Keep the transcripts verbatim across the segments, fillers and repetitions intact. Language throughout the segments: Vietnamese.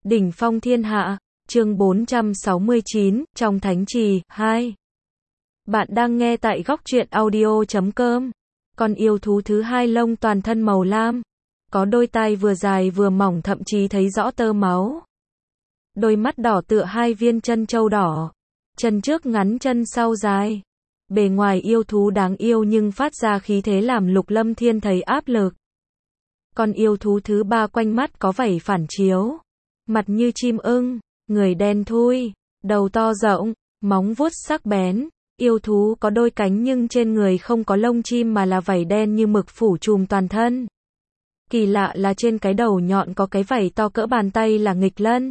Đỉnh phong thiên hạ, chương bốn trăm sáu mươi chín, trong thánh trì, hai. Bạn đang nghe tại góc truyện audio chấm com. Con yêu thú thứ hai lông toàn thân màu lam. Có đôi tai vừa dài vừa mỏng thậm chí thấy rõ tơ máu. Đôi mắt đỏ tựa hai viên chân châu đỏ. Chân trước ngắn chân sau dài. Bề ngoài yêu thú đáng yêu nhưng phát ra khí thế làm Lục Lâm Thiên thấy áp lực. Con yêu thú thứ ba quanh mắt có vảy phản chiếu. Mặt như chim ưng, người đen thui, đầu to rộng, móng vuốt sắc bén. Yêu thú có đôi cánh nhưng trên người không có lông chim mà là vảy đen như mực phủ trùm toàn thân. Kỳ lạ là trên cái đầu nhọn có cái vảy to cỡ bàn tay là nghịch lân.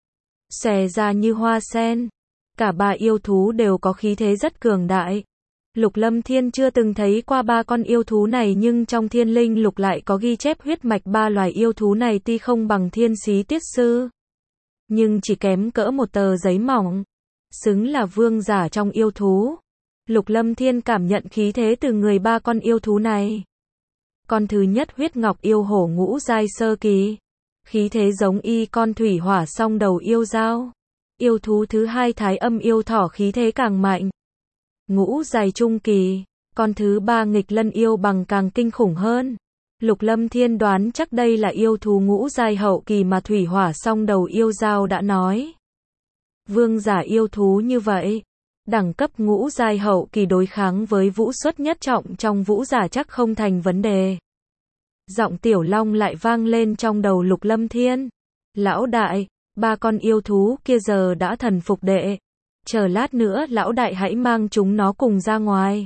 Xòe ra như hoa sen. Cả ba yêu thú đều có khí thế rất cường đại. Lục Lâm Thiên chưa từng thấy qua ba con yêu thú này nhưng trong Thiên Linh Lục lại có ghi chép huyết mạch ba loài yêu thú này tuy không bằng Thiên Xí Tiết Sư, nhưng chỉ kém cỡ một tờ giấy mỏng. Xứng là vương giả trong yêu thú. Lục Lâm Thiên cảm nhận khí thế từ người ba con yêu thú này. Con thứ nhất huyết ngọc yêu hổ ngũ giai sơ kỳ. Khí thế giống y con thủy hỏa song đầu yêu dao. Yêu thú thứ hai thái âm yêu thỏ khí thế càng mạnh. Ngũ giai trung kỳ. Con thứ ba nghịch lân yêu bằng càng kinh khủng hơn. Lục Lâm Thiên đoán chắc đây là yêu thú ngũ giai hậu kỳ mà thủy hỏa song đầu yêu dao đã nói. Vương giả yêu thú như vậy, đẳng cấp ngũ giai hậu kỳ đối kháng với vũ xuất nhất trọng trong vũ giả chắc không thành vấn đề. Giọng Tiểu Long lại vang lên trong đầu Lục Lâm Thiên. Lão đại, ba con yêu thú kia giờ đã thần phục đệ. Chờ lát nữa lão đại hãy mang chúng nó cùng ra ngoài.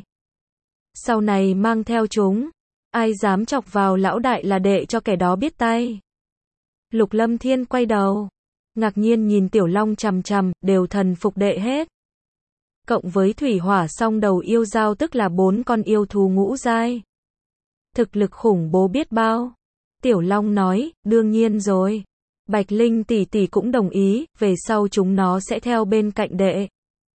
Sau này mang theo chúng, ai dám chọc vào lão đại là đệ cho kẻ đó biết tay. Lục Lâm Thiên quay đầu, ngạc nhiên nhìn Tiểu Long chằm chằm, đều thần phục đệ hết. Cộng với thủy hỏa song đầu yêu dao tức là bốn con yêu thú ngũ giai. Thực lực khủng bố biết bao. Tiểu Long nói, đương nhiên rồi. Bạch Linh tỷ tỷ cũng đồng ý, về sau chúng nó sẽ theo bên cạnh đệ.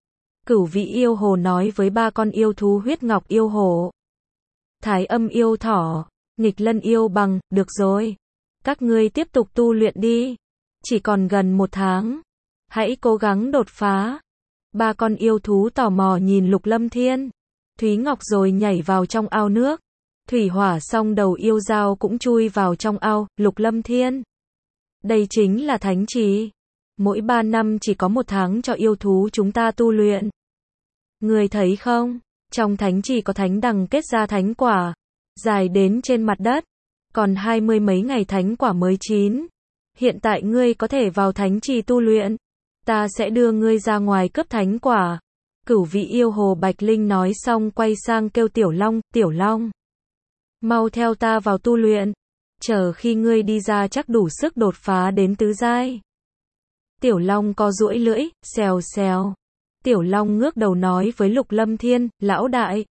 Cửu Vĩ yêu hồ nói với ba con yêu thú huyết ngọc yêu hổ, thái âm yêu thỏ, nghịch lân yêu bằng, được rồi. Các ngươi tiếp tục tu luyện đi. Chỉ còn gần một tháng. Hãy cố gắng đột phá. Ba con yêu thú tò mò nhìn Lục Lâm Thiên. Thúy Ngọc rồi nhảy vào trong ao nước. Thủy hỏa song đầu yêu dao cũng chui vào trong ao. Lục Lâm Thiên, đây chính là thánh trì. Mỗi ba năm chỉ có một tháng cho yêu thú chúng ta tu luyện. Người thấy không? Trong thánh trì có thánh đằng kết ra thánh quả, dài đến trên mặt đất. Còn hai mươi mấy ngày thánh quả mới chín. Hiện tại ngươi có thể vào thánh trì tu luyện. Ta sẽ đưa ngươi ra ngoài cướp thánh quả. Cửu Vĩ yêu hồ Bạch Linh nói xong quay sang kêu Tiểu Long, Tiểu Long, mau theo ta vào tu luyện. Chờ khi ngươi đi ra chắc đủ sức đột phá đến tứ giai. Tiểu Long co duỗi lưỡi, xèo xèo. Tiểu Long ngước đầu nói với Lục Lâm Thiên, lão đại,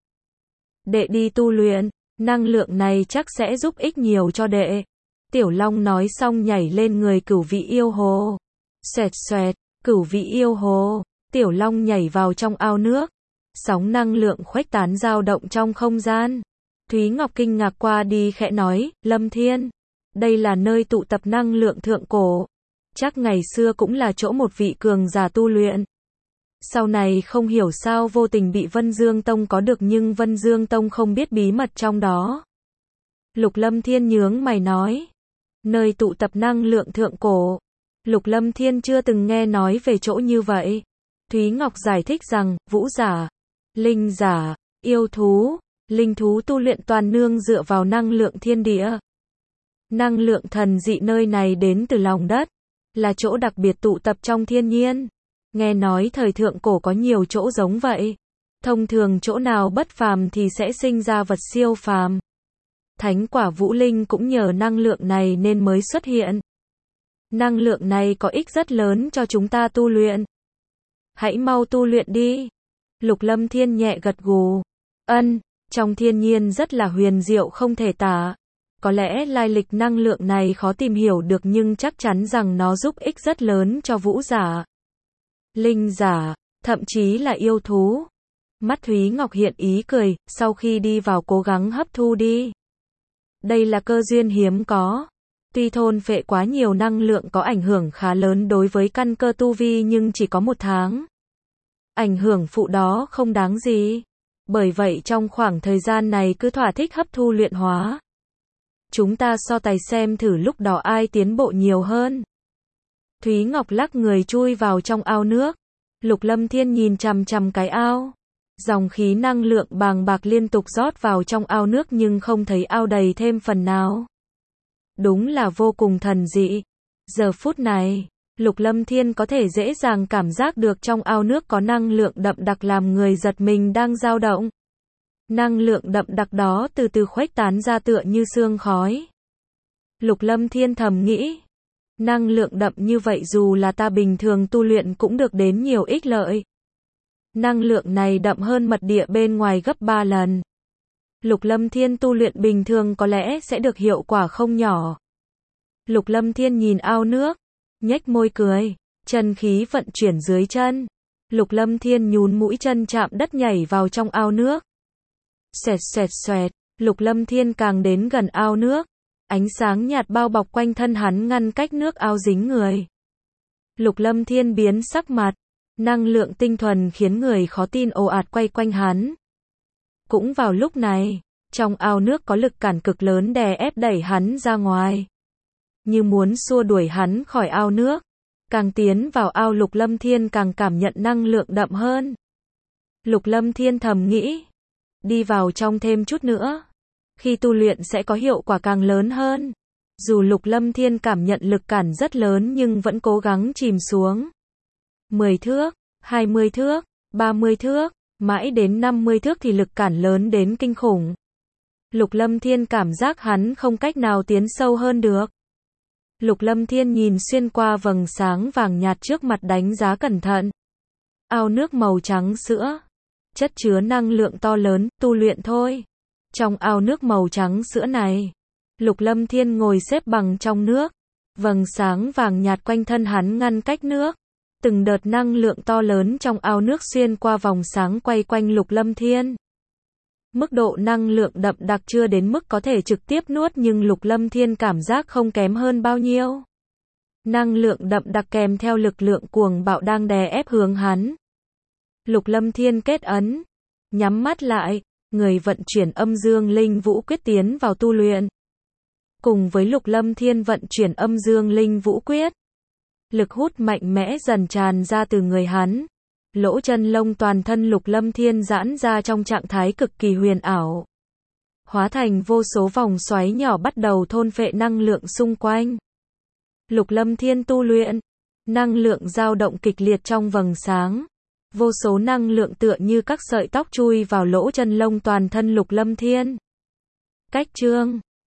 đệ đi tu luyện, năng lượng này chắc sẽ giúp ích nhiều cho đệ. Tiểu Long nói xong nhảy lên người Cửu Vĩ yêu hồ. Xoẹt xoẹt, Cửu Vĩ yêu hồ, Tiểu Long nhảy vào trong ao nước. Sóng năng lượng khuếch tán dao động trong không gian. Thúy Ngọc kinh ngạc qua đi khẽ nói, Lâm Thiên, đây là nơi tụ tập năng lượng thượng cổ. Chắc ngày xưa cũng là chỗ một vị cường giả tu luyện. Sau này không hiểu sao vô tình bị Vân Dương Tông có được nhưng Vân Dương Tông không biết bí mật trong đó. Lục Lâm Thiên nhướng mày nói, nơi tụ tập năng lượng thượng cổ. Lục Lâm Thiên chưa từng nghe nói về chỗ như vậy. Thúy Ngọc giải thích rằng, vũ giả, linh giả, yêu thú, linh thú tu luyện toàn nương dựa vào năng lượng thiên địa. Năng lượng thần dị nơi này đến từ lòng đất, là chỗ đặc biệt tụ tập trong thiên nhiên. Nghe nói thời thượng cổ có nhiều chỗ giống vậy. Thông thường chỗ nào bất phàm thì sẽ sinh ra vật siêu phàm. Thánh quả Vũ Linh cũng nhờ năng lượng này nên mới xuất hiện. Năng lượng này có ích rất lớn cho chúng ta tu luyện. Hãy mau tu luyện đi. Lục Lâm Thiên nhẹ gật gù. Ân, trong thiên nhiên rất là huyền diệu không thể tả. Có lẽ lai lịch năng lượng này khó tìm hiểu được nhưng chắc chắn rằng nó giúp ích rất lớn cho vũ giả, linh giả, thậm chí là yêu thú. Mắt Thúy Ngọc hiện ý cười, sau khi đi vào cố gắng hấp thu đi. Đây là cơ duyên hiếm có. Tuy thôn phệ quá nhiều năng lượng có ảnh hưởng khá lớn đối với căn cơ tu vi nhưng chỉ có một tháng. Ảnh hưởng phụ đó không đáng gì. Bởi vậy trong khoảng thời gian này cứ thỏa thích hấp thu luyện hóa. Chúng ta so tài xem thử lúc đó ai tiến bộ nhiều hơn. Thúy Ngọc lắc người chui vào trong ao nước. Lục Lâm Thiên nhìn chằm chằm cái ao. Dòng khí năng lượng bàng bạc liên tục rót vào trong ao nước nhưng không thấy ao đầy thêm phần nào. Đúng là vô cùng thần dị. Giờ phút này, Lục Lâm Thiên có thể dễ dàng cảm giác được trong ao nước có năng lượng đậm đặc làm người giật mình đang dao động. Năng lượng đậm đặc đó từ từ khuếch tán ra tựa như sương khói. Lục Lâm Thiên thầm nghĩ. Năng lượng đậm như vậy dù là ta bình thường tu luyện cũng được đến nhiều ích lợi. Năng lượng này đậm hơn mật địa bên ngoài gấp ba lần. Lục Lâm Thiên tu luyện bình thường có lẽ sẽ được hiệu quả không nhỏ. Lục Lâm Thiên nhìn ao nước, nhếch môi cười, chân khí vận chuyển dưới chân. Lục Lâm Thiên nhún mũi chân chạm đất nhảy vào trong ao nước. Xoẹt xoẹt xoẹt, Lục Lâm Thiên càng đến gần ao nước. Ánh sáng nhạt bao bọc quanh thân hắn ngăn cách nước ao dính người. Lục Lâm Thiên biến sắc mặt. Năng lượng tinh thuần khiến người khó tin ồ ạt quay quanh hắn. Cũng vào lúc này, trong ao nước có lực cản cực lớn đè ép đẩy hắn ra ngoài. Như muốn xua đuổi hắn khỏi ao nước. Càng tiến vào ao Lục Lâm Thiên càng cảm nhận năng lượng đậm hơn. Lục Lâm Thiên thầm nghĩ. Đi vào trong thêm chút nữa. Khi tu luyện sẽ có hiệu quả càng lớn hơn. Dù Lục Lâm Thiên cảm nhận lực cản rất lớn nhưng vẫn cố gắng chìm xuống. mười thước, hai mươi thước, ba mươi thước, mãi đến năm mươi thước thì lực cản lớn đến kinh khủng. Lục Lâm Thiên cảm giác hắn không cách nào tiến sâu hơn được. Lục Lâm Thiên nhìn xuyên qua vầng sáng vàng nhạt trước mặt đánh giá cẩn thận. Ao nước màu trắng sữa, chất chứa năng lượng to lớn, tu luyện thôi. Trong ao nước màu trắng sữa này, Lục Lâm Thiên ngồi xếp bằng trong nước. Vầng sáng vàng nhạt quanh thân hắn ngăn cách nước. Từng đợt năng lượng to lớn trong ao nước xuyên qua vòng sáng quay quanh Lục Lâm Thiên. Mức độ năng lượng đậm đặc chưa đến mức có thể trực tiếp nuốt nhưng Lục Lâm Thiên cảm giác không kém hơn bao nhiêu. Năng lượng đậm đặc kèm theo lực lượng cuồng bạo đang đè ép hướng hắn. Lục Lâm Thiên kết ấn, nhắm mắt lại, người vận chuyển âm dương linh vũ quyết tiến vào tu luyện. Cùng với Lục Lâm Thiên vận chuyển âm dương linh vũ quyết, lực hút mạnh mẽ dần tràn ra từ người hắn. Lỗ chân lông toàn thân Lục Lâm Thiên giãn ra trong trạng thái cực kỳ huyền ảo. Hóa thành vô số vòng xoáy nhỏ bắt đầu thôn phệ năng lượng xung quanh. Lục Lâm Thiên tu luyện, năng lượng dao động kịch liệt trong vầng sáng. Vô số năng lượng tựa như các sợi tóc chui vào lỗ chân lông toàn thân Lục Lâm Thiên. Cách chương